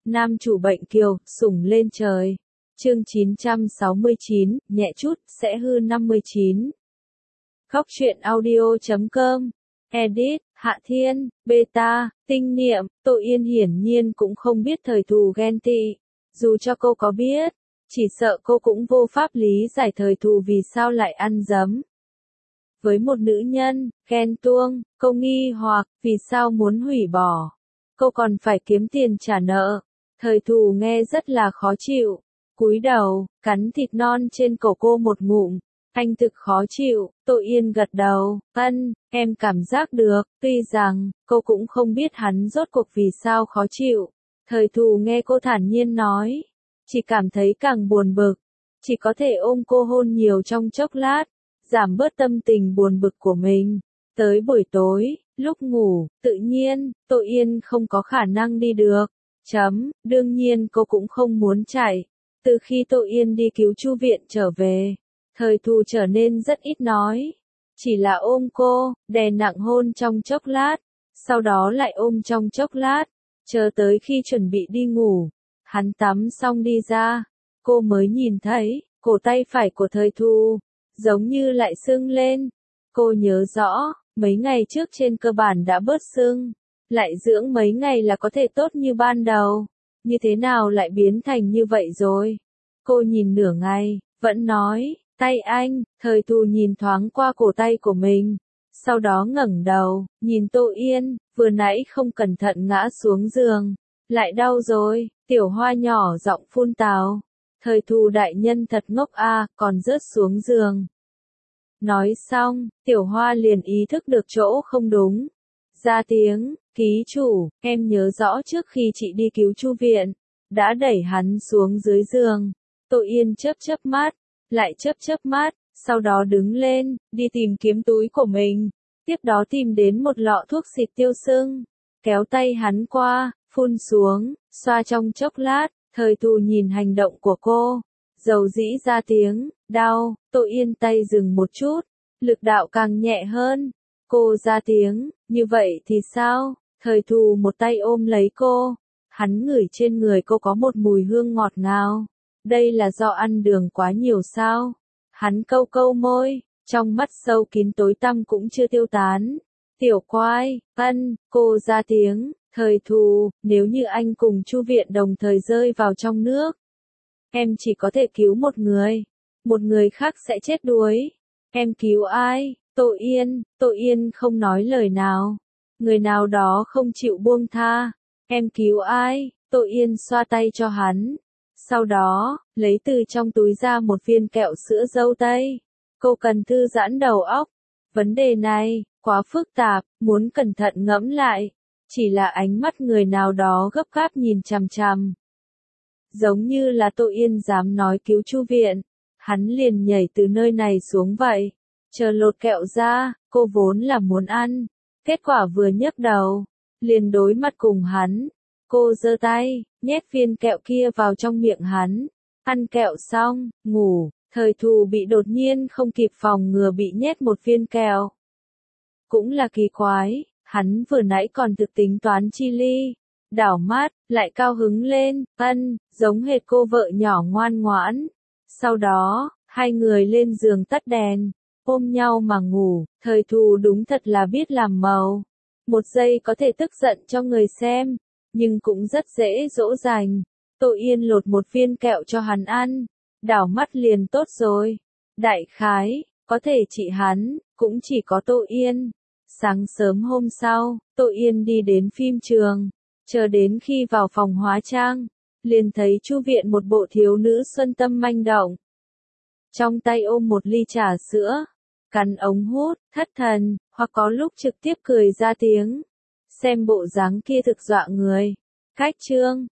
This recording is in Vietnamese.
Nam chủ bệnh kiều, sủng lên trời. Chương 969, nhẹ chút, sẽ hư 59. Góc truyện audio.com. Edit, Hạ Thiên, Beta, Tinh Niệm, Tội Yên hiển nhiên cũng không biết thời thù ghen tị. Dù cho cô có biết, chỉ sợ cô cũng vô pháp lý giải thời thù vì sao lại ăn dấm. Với một nữ nhân, ghen tuông, cô nghi hoặc, vì sao muốn hủy bỏ. Cô còn phải kiếm tiền trả nợ. Thời thù nghe rất là khó chịu. Cúi đầu, cắn thịt non trên cổ cô một ngụm. Anh thực khó chịu, Tội Yên gật đầu, em cảm giác được, tuy rằng, cô cũng không biết hắn rốt cuộc vì sao khó chịu. Thời thù nghe cô thản nhiên nói, chỉ cảm thấy càng buồn bực, chỉ có thể ôm cô hôn nhiều trong chốc lát, giảm bớt tâm tình buồn bực của mình. Tới buổi tối, lúc ngủ, tự nhiên, Tội Yên không có khả năng đi được. Đương nhiên cô cũng không muốn chạy. Từ khi Tội Yên đi cứu Chu Viện trở về, thời thù trở nên rất ít nói. Chỉ là ôm cô, đè nặng hôn trong chốc lát, sau đó lại ôm trong chốc lát, chờ tới khi chuẩn bị đi ngủ. Hắn tắm xong đi ra, cô mới nhìn thấy, cổ tay phải của thời thù, giống như lại sưng lên. Cô nhớ rõ, mấy ngày trước trên cơ bản đã bớt sưng, lại dưỡng mấy ngày là có thể tốt như ban đầu. Như thế nào lại biến thành như vậy rồi? Cô nhìn nửa ngày, vẫn nói, tay anh. Thời thù nhìn thoáng qua cổ tay của mình, sau đó ngẩng đầu, nhìn Tội Yên, vừa nãy không cẩn thận ngã xuống giường, lại đau rồi. Tiểu Hoa nhỏ giọng phun tào. Thời thù đại nhân thật ngốc a, còn rớt xuống giường. Nói xong, Tiểu Hoa liền ý thức được chỗ không đúng. Ra tiếng, ký chủ, em nhớ rõ trước khi chị đi cứu Chu Viện, đã đẩy hắn xuống dưới giường. Tội Yên chớp chớp mắt, lại chớp chớp mắt, sau đó đứng lên, đi tìm kiếm túi của mình. Tiếp đó tìm đến một lọ thuốc xịt tiêu sưng, kéo tay hắn qua, phun xuống, xoa trong chốc lát. Thời thù nhìn hành động của cô, dầu dĩ ra tiếng, đau. Tội Yên tay dừng một chút, lực đạo càng nhẹ hơn. Cô ra tiếng, như vậy thì sao? Thời thù một tay ôm lấy cô, hắn ngửi trên người cô có một mùi hương ngọt ngào. Đây là do ăn đường quá nhiều sao? Hắn câu câu môi, trong mắt sâu kín tối tăm cũng chưa tiêu tán. Tiểu Quai, cô ra tiếng. Thời thù, nếu như anh cùng Chu Viện đồng thời rơi vào trong nước, em chỉ có thể cứu một người khác sẽ chết đuối. Em cứu ai? Tội Yên không nói lời nào. Người nào đó không chịu buông tha. Em cứu ai? Tội Yên xoa tay cho hắn. Sau đó, lấy từ trong túi ra một viên kẹo sữa dâu tây. Cô cần thư giãn đầu óc. Vấn đề này, quá phức tạp, muốn cẩn thận ngẫm lại. Chỉ là ánh mắt người nào đó gấp gáp nhìn chằm chằm. Giống như là Tội Yên dám nói cứu Chu Viện, hắn liền nhảy từ nơi này xuống vậy. Chờ lột kẹo ra, cô vốn là muốn ăn. Kết quả vừa nhấc đầu, liền đối mặt cùng hắn. Cô giơ tay, nhét viên kẹo kia vào trong miệng hắn. Ăn kẹo xong, ngủ. Thời thù bị đột nhiên không kịp phòng ngừa bị nhét một viên kẹo. Cũng là kỳ quái. Hắn vừa nãy còn thực tính toán chi ly, đảo mắt, lại cao hứng lên, giống hệt cô vợ nhỏ ngoan ngoãn. Sau đó, hai người lên giường tắt đèn, ôm nhau mà ngủ. Thời thù đúng thật là biết làm màu. Một giây có thể tức giận cho người xem, nhưng cũng rất dễ dỗ dành. Tội Yên lột một viên kẹo cho hắn ăn, đảo mắt liền tốt rồi. Đại khái, có thể trị hắn, cũng chỉ có Tội Yên. Sáng sớm hôm sau, Tội Yên đi đến phim trường, chờ đến khi vào phòng hóa trang, liền thấy Chu Viện một bộ thiếu nữ xuân tâm manh động. Trong tay ôm một ly trà sữa, cắn ống hút, thất thần, hoặc có lúc trực tiếp cười ra tiếng. Xem bộ dáng kia thực dọa người. Cách chương